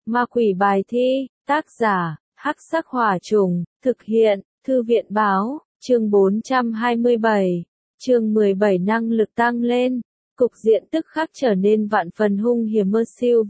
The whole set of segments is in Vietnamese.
Ma quỷ bài thi, tác giả, Hắc Sắc Hỏa Trùng, thực hiện, Thư viện báo, chương 427, chương 17 năng lực tăng lên, cục diện tức khắc trở nên vạn phần hung hiểm. Mersiêu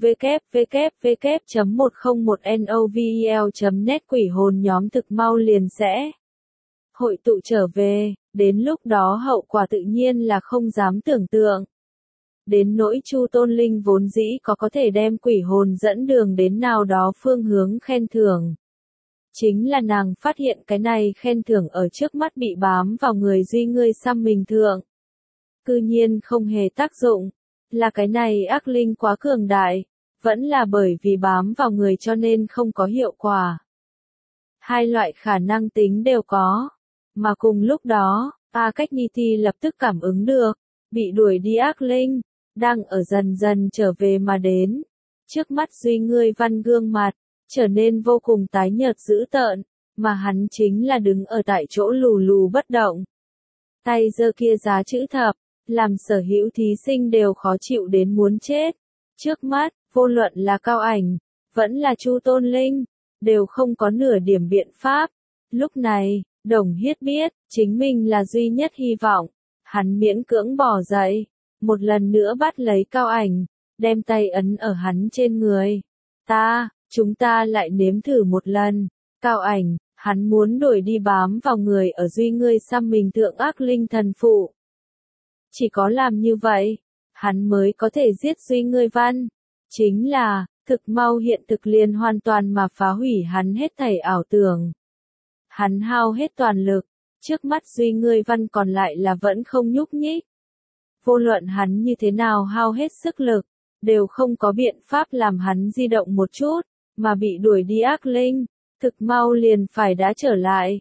www.101novel.net quỷ hồn nhóm thực mau liền sẽ hội tụ trở về, đến lúc đó hậu quả tự nhiên là không dám tưởng tượng. Đến nỗi Chu Tôn Linh vốn dĩ có thể đem quỷ hồn dẫn đường đến nào đó phương hướng khen thưởng. Chính là nàng phát hiện cái này khen thưởng ở trước mắt bị bám vào người duy ngươi xăm mình thượng. Cư nhiên không hề tác dụng, là cái này ác linh quá cường đại, vẫn là bởi vì bám vào người cho nên không có hiệu quả. Hai loại khả năng tính đều có, mà cùng lúc đó, A Cách Nhi Ti lập tức cảm ứng được, bị đuổi đi ác linh, đang ở dần dần trở về mà đến. Trước mắt duy ngươi văn gương mặt, trở nên vô cùng tái nhợt dữ tợn, mà hắn chính là đứng ở tại chỗ lù lù bất động. Tay giơ kia giá chữ thập, làm sở hữu thí sinh đều khó chịu đến muốn chết. Trước mắt, vô luận là Cao Ảnh, vẫn là Chu Tôn Linh, đều không có nửa điểm biện pháp. Lúc này, Đồng Hiết biết, chính mình là duy nhất hy vọng. Hắn miễn cưỡng bỏ dậy, một lần nữa bắt lấy Cao Ảnh, đem tay ấn ở hắn trên người. Chúng ta lại nếm thử một lần. Cao Ảnh, hắn muốn đuổi đi bám vào người ở duy ngươi xăm mình thượng ác linh thần phụ. Chỉ có làm như vậy, hắn mới có thể giết duy ngươi văn. Chính là, thực mau hiện thực liền hoàn toàn mà phá hủy hắn hết thảy ảo tưởng. Hắn hao hết toàn lực, trước mắt duy ngươi văn còn lại là vẫn không nhúc nhích. Vô luận hắn như thế nào hao hết sức lực, đều không có biện pháp làm hắn di động một chút, mà bị đuổi đi ác linh, thực mau liền phải đã trở lại.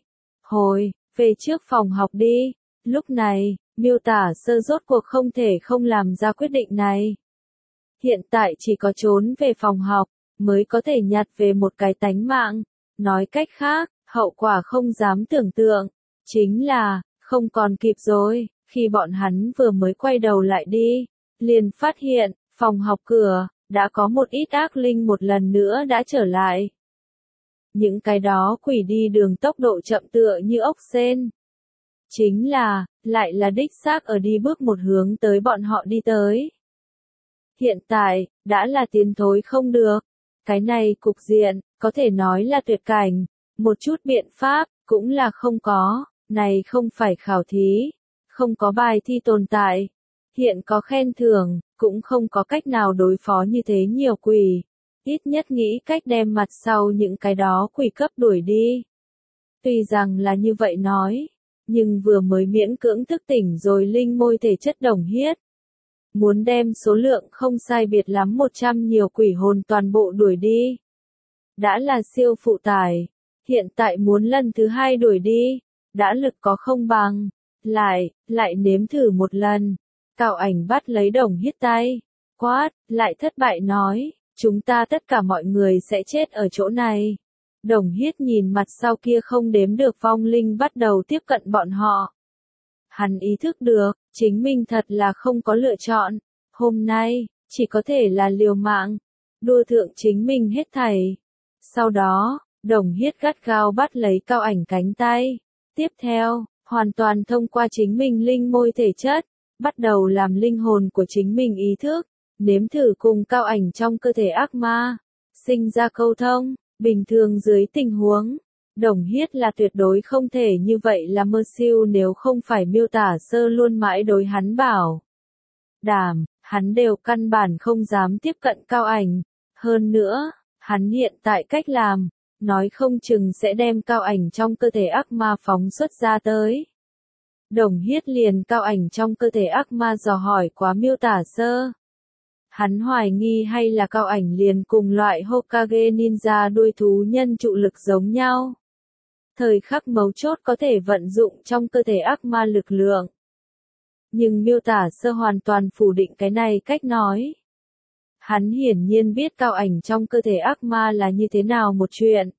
Về trước phòng học đi. Lúc này, Miêu Tả Sơ rốt cuộc không thể không làm ra quyết định này. Hiện tại chỉ có trốn về phòng học, mới có thể nhặt về một cái tánh mạng. Nói cách khác, hậu quả không dám tưởng tượng. Chính là, không còn kịp rồi, khi bọn hắn vừa mới quay đầu lại đi, liền phát hiện, phòng học cửa, đã có một ít ác linh một lần nữa đã trở lại. Những cái đó quỷ đi đường tốc độ chậm tựa như ốc sên. Chính là, lại là đích xác ở đi bước một hướng tới bọn họ đi tới. Hiện tại, đã là tiến thối không được. Cái này cục diện, có thể nói là tuyệt cảnh. Một chút biện pháp, cũng là không có. Này không phải khảo thí, không có bài thi tồn tại. Hiện có khen thưởng, cũng không có cách nào đối phó như thế nhiều quỷ. Ít nhất nghĩ cách đem mặt sau những cái đó quỷ cấp đuổi đi. Tuy rằng là như vậy nói, nhưng vừa mới miễn cưỡng thức tỉnh rồi linh môi thể chất Đồng Hiết. Muốn đem số lượng không sai biệt lắm 100 nhiều quỷ hồn toàn bộ đuổi đi. Đã là siêu phụ tải, hiện tại muốn lần thứ hai đuổi đi, đã lực có không bằng. Lại nếm thử một lần. Cao Ảnh bắt lấy Đồng Hiết tay, quát, lại thất bại nói, chúng ta tất cả mọi người sẽ chết ở chỗ này. Đồng Hiết nhìn mặt sau kia không đếm được vong linh bắt đầu tiếp cận bọn họ. Hắn ý thức được, chính mình thật là không có lựa chọn. Hôm nay, chỉ có thể là liều mạng, đua thượng chính mình hết thảy. Sau đó, Đồng Hiết gắt gao bắt lấy Cao Ảnh cánh tay. Tiếp theo, hoàn toàn thông qua chính mình linh môi thể chất, bắt đầu làm linh hồn của chính mình ý thức, nếm thử cùng Cao Ảnh trong cơ thể ác ma, sinh ra câu thông. Bình thường dưới tình huống, Đồng Hiết là tuyệt đối không thể như vậy là Mersiêu nếu không phải Miêu Tả Sơ luôn mãi đối hắn bảo đảm, hắn đều căn bản không dám tiếp cận Cao Ảnh. Hơn nữa, hắn hiện tại cách làm, nói không chừng sẽ đem Cao Ảnh trong cơ thể ác ma phóng xuất ra tới. Đồng Hiết liền Cao Ảnh trong cơ thể ác ma dò hỏi quá Miêu Tả Sơ. Hắn hoài nghi hay là Cao Ảnh liền cùng loại Hokage ninja đuôi thú nhân trụ lực giống nhau. Thời khắc mấu chốt có thể vận dụng trong cơ thể ác ma lực lượng. Nhưng Miêu Tả Sơ hoàn toàn phủ định cái này cách nói. Hắn hiển nhiên biết Cao Ảnh trong cơ thể ác ma là như thế nào một chuyện.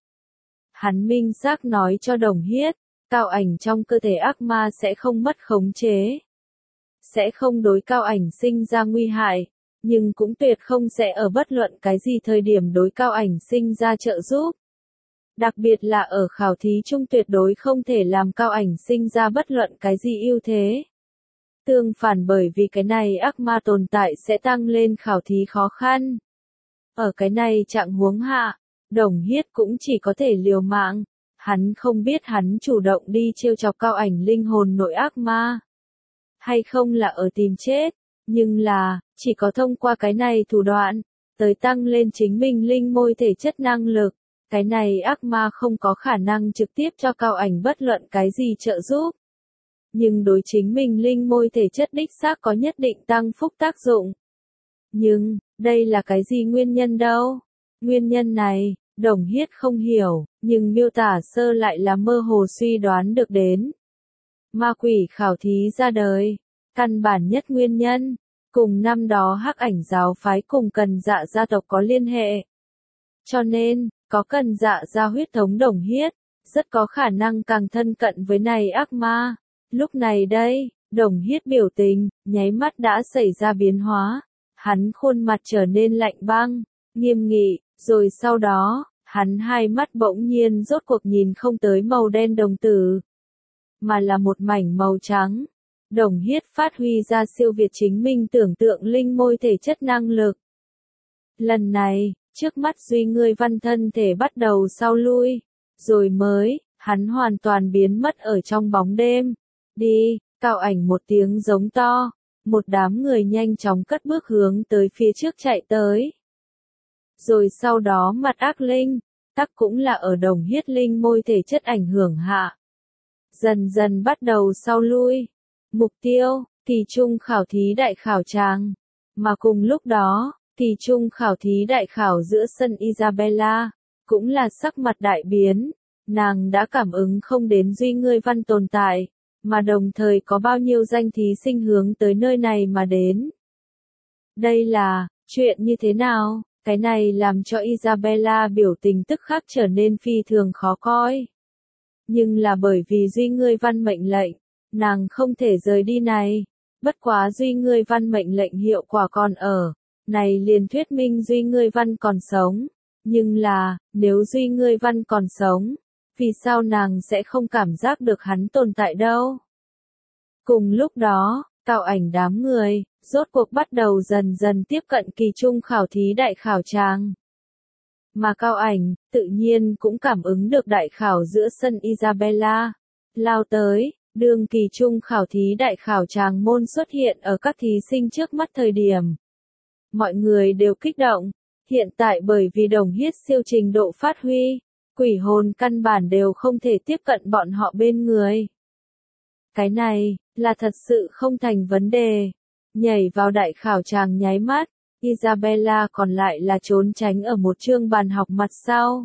Hắn minh xác nói cho Đồng Hiết, Cao Ảnh trong cơ thể ác ma sẽ không mất khống chế. Sẽ không đối Cao Ảnh sinh ra nguy hại. nhưng cũng tuyệt không sẽ ở bất luận cái gì thời điểm đối Cao Ảnh sinh ra trợ giúp. Đặc biệt là ở khảo thí chung tuyệt đối không thể làm Cao Ảnh sinh ra bất luận cái gì ưu thế. Tương phản bởi vì cái này ác ma tồn tại sẽ tăng lên khảo thí khó khăn. Ở cái này trạng huống hạ, Đồng Hiết cũng chỉ có thể liều mạng, hắn không biết hắn chủ động đi trêu chọc Cao Ảnh linh hồn nội ác ma. Hay không là ở tìm chết, nhưng là, chỉ có thông qua cái này thủ đoạn, tới tăng lên chính mình linh môi thể chất năng lực, cái này ác ma không có khả năng trực tiếp cho Cao Ảnh bất luận cái gì trợ giúp. Nhưng đối chính mình linh môi thể chất đích xác có nhất định tăng phúc tác dụng. Nhưng, đây là cái gì nguyên nhân đâu? Nguyên nhân này, Đồng Hiết không hiểu, nhưng miêu tả sơ lại là mơ hồ suy đoán được đến. Ma quỷ khảo thí ra đời, căn bản nhất nguyên nhân, cùng năm đó Hắc Ảnh giáo phái cùng Cần Dạ gia tộc có liên hệ. Cho nên, có Cần Dạ gia huyết thống Đồng Hiết, rất có khả năng càng thân cận với này ác ma. Lúc này đây, Đồng Hiết biểu tình, nháy mắt đã xảy ra biến hóa. Hắn khuôn mặt trở nên lạnh băng, nghiêm nghị, rồi sau đó, hắn hai mắt bỗng nhiên rốt cuộc nhìn không tới màu đen đồng tử, mà là một mảnh màu trắng. Đồng Hiết phát huy ra siêu việt chính mình tưởng tượng linh môi thể chất năng lực. Lần này, trước mắt Duy Ngươi Văn thân thể bắt đầu sau lui, rồi mới, hắn hoàn toàn biến mất ở trong bóng đêm. Đi, Cao Ảnh một tiếng giống to, một đám người nhanh chóng cất bước hướng tới phía trước chạy tới. Rồi sau đó mặt ác linh, tắc cũng là ở Đồng Hiết linh môi thể chất ảnh hưởng hạ. Dần dần bắt đầu sau lui. Mục tiêu, kỳ trung khảo thí đại khảo tràng. Mà cùng lúc đó, kỳ trung khảo thí đại khảo giữa sân Isabella, cũng là sắc mặt đại biến. Nàng đã cảm ứng không đến Duy Ngươi Văn tồn tại, mà đồng thời có bao nhiêu danh thí sinh hướng tới nơi này mà đến. Đây là, chuyện như thế nào? Cái này làm cho Isabella biểu tình tức khắc trở nên phi thường khó coi. Nhưng là bởi vì Duy Ngươi Văn mệnh lệnh, nàng không thể rời đi này. Bất quá Duy Ngươi Văn mệnh lệnh hiệu quả còn ở. Này liền thuyết minh Duy Ngươi Văn còn sống. Nhưng là, nếu Duy Ngươi Văn còn sống, vì sao nàng sẽ không cảm giác được hắn tồn tại đâu? Cùng lúc đó, Cao Ảnh đám người, rốt cuộc bắt đầu dần dần tiếp cận kỳ trung khảo thí đại khảo tràng. Mà Cao Ảnh, tự nhiên cũng cảm ứng được đại khảo giữa sân Isabella. Lao tới, đường kỳ trung khảo thí đại khảo tràng môn xuất hiện ở các thí sinh trước mắt thời điểm. Mọi người đều kích động, hiện tại bởi vì Đồng Hiết siêu trình độ phát huy, quỷ hồn căn bản đều không thể tiếp cận bọn họ bên người. Cái này, là thật sự không thành vấn đề. Nhảy vào đại khảo tràng nháy mắt, Isabella còn lại là trốn tránh ở một chương bàn học mặt sau.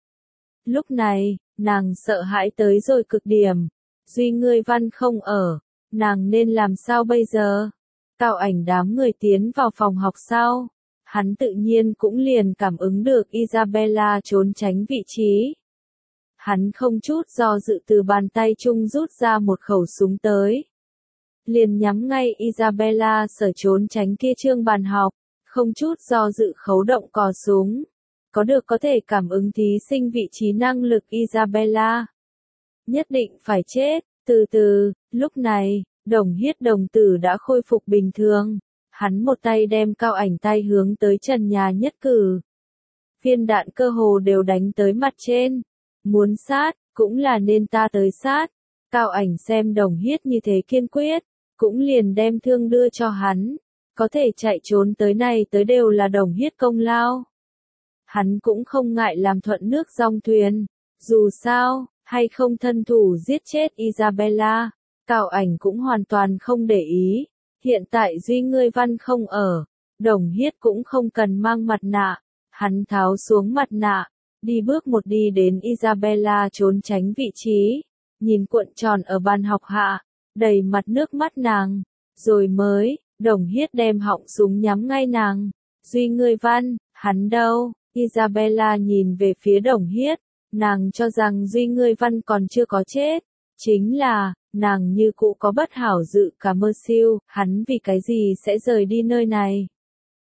Lúc này, nàng sợ hãi tới rồi cực điểm. Duy Ngươi Văn không ở, nàng nên làm sao bây giờ? Cao Ảnh đám người tiến vào phòng học sau. Hắn tự nhiên cũng liền cảm ứng được Isabella trốn tránh vị trí. Hắn không chút do dự từ bàn tay trung rút ra một khẩu súng tới. Liền nhắm ngay Isabella sở trốn tránh kia chương bàn học, không chút do dự khấu động cò súng. Có được có thể cảm ứng thí sinh vị trí năng lực Isabella. Nhất định phải chết, từ từ, lúc này, Đồng Hiết đồng tử đã khôi phục bình thường. Hắn một tay đem Cao Ảnh tay hướng tới trần nhà nhất cử. Viên đạn cơ hồ đều đánh tới mặt trên. Muốn sát, cũng là nên ta tới sát. Cao Ảnh xem Đồng Hiết như thế kiên quyết, cũng liền đem thương đưa cho hắn. Có thể chạy trốn tới này tới đều là Đồng Hiết công lao. Hắn cũng không ngại làm thuận nước dong thuyền. Dù sao, hay không thân thủ giết chết Isabella, Cao Ảnh cũng hoàn toàn không để ý. Hiện tại Duy Ngươi Văn không ở, Đồng Hiết cũng không cần mang mặt nạ. Hắn tháo xuống mặt nạ, đi bước một đi đến Isabella trốn tránh vị trí, nhìn cuộn tròn ở bàn học hạ, đầy mặt nước mắt nàng. Rồi mới, Đồng Hiết đem họng súng nhắm ngay nàng. Duy Ngươi Văn, hắn đâu? Isabella nhìn về phía Đồng Hiết, nàng cho rằng Duy Ngươi Văn còn chưa có chết. Chính là, nàng như cũ có bất hảo dự cả mơ siêu, hắn vì cái gì sẽ rời đi nơi này.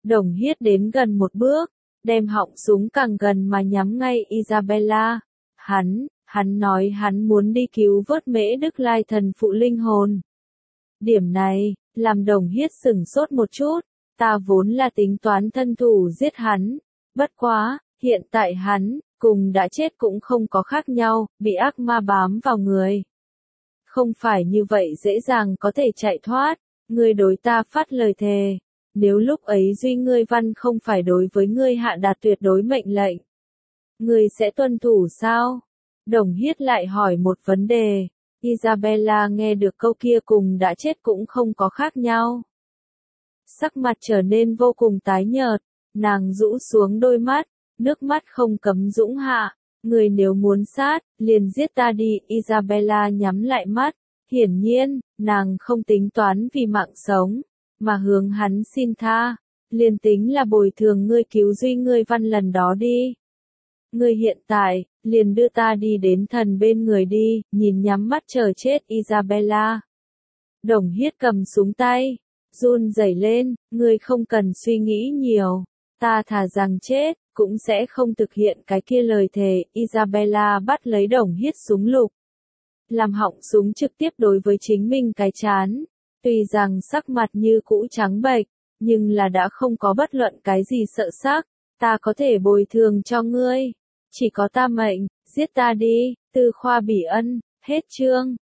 Đồng Hiết đến gần một bước, đem họng súng càng gần mà nhắm ngay Isabella. Hắn nói hắn muốn đi cứu vớt Mễ Đức Lai thần phụ linh hồn. Điểm này, làm Đồng Hiết sửng sốt một chút, ta vốn là tính toán thân thủ giết hắn. Bất quá, hiện tại hắn, cùng đã chết cũng không có khác nhau, bị ác ma bám vào người. Không phải như vậy dễ dàng có thể chạy thoát, ngươi đối ta phát lời thề. Nếu lúc ấy duy ngươi văn không phải đối với ngươi hạ đạt tuyệt đối mệnh lệnh, ngươi sẽ tuân thủ sao? Đồng Hiết lại hỏi một vấn đề. Isabella nghe được câu kia cùng đã chết cũng không có khác nhau. Sắc mặt trở nên vô cùng tái nhợt, nàng rũ xuống đôi mắt, nước mắt không cấm dũng hạ. Người nếu muốn sát, liền giết ta đi. Isabella nhắm lại mắt, hiển nhiên, nàng không tính toán vì mạng sống, mà hướng hắn xin tha, liền tính là bồi thường ngươi cứu duy ngươi văn lần đó đi. Ngươi hiện tại, liền đưa ta đi đến thần bên người đi, nhìn nhắm mắt chờ chết Isabella. Đồng Hiết cầm súng tay, run rẩy lên, ngươi không cần suy nghĩ nhiều, ta thà rằng chết, cũng sẽ không thực hiện cái kia lời thề. Isabella bắt lấy Đồng Hiết súng lục, làm họng súng trực tiếp đối với chính mình cái trán. Tuy rằng sắc mặt như cũ trắng bệch, nhưng là đã không có bất luận cái gì sợ sắc. Ta có thể bồi thường cho ngươi, chỉ có ta mệnh, giết ta đi. Tư Khoa Bỉ Ân, hết chương.